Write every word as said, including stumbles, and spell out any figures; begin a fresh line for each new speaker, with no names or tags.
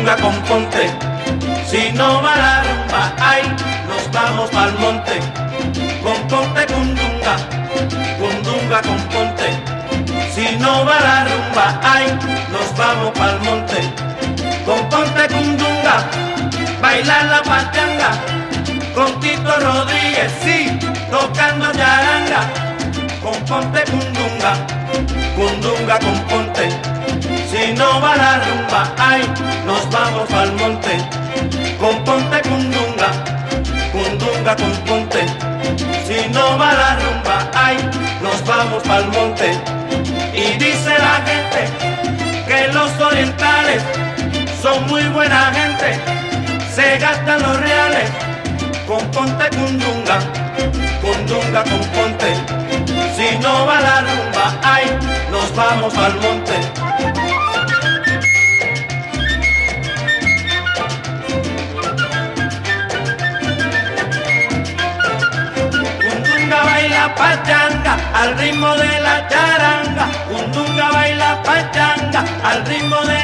cundunga componte. Si no va la rumba, ay, nos vamos pa'l monte. Componte, cundunga, cundunga, componte. Si no va la rumba, ay, nos vamos pa'l monte. Componte, cundunga, bailar la pachanga. Con Tito Rodríguez, sí, tocando charanga. Componte, cundunga, cundunga, componte. Si no va la rumba, ay, nos vamos pa'l monte. Componte, cundunga, cundunga, componte. Si no va la rumba, ay, nos vamos pa'l monte. Y dice la gente que los orientales son muy buena gente, se gastan los reales. Componte, cundunga, cundunga, componte. Si no va la rumba, ay, nos vamos al monte. Cundunga baila pachanga al ritmo de la charanga. Cundunga baila pachanga al ritmo de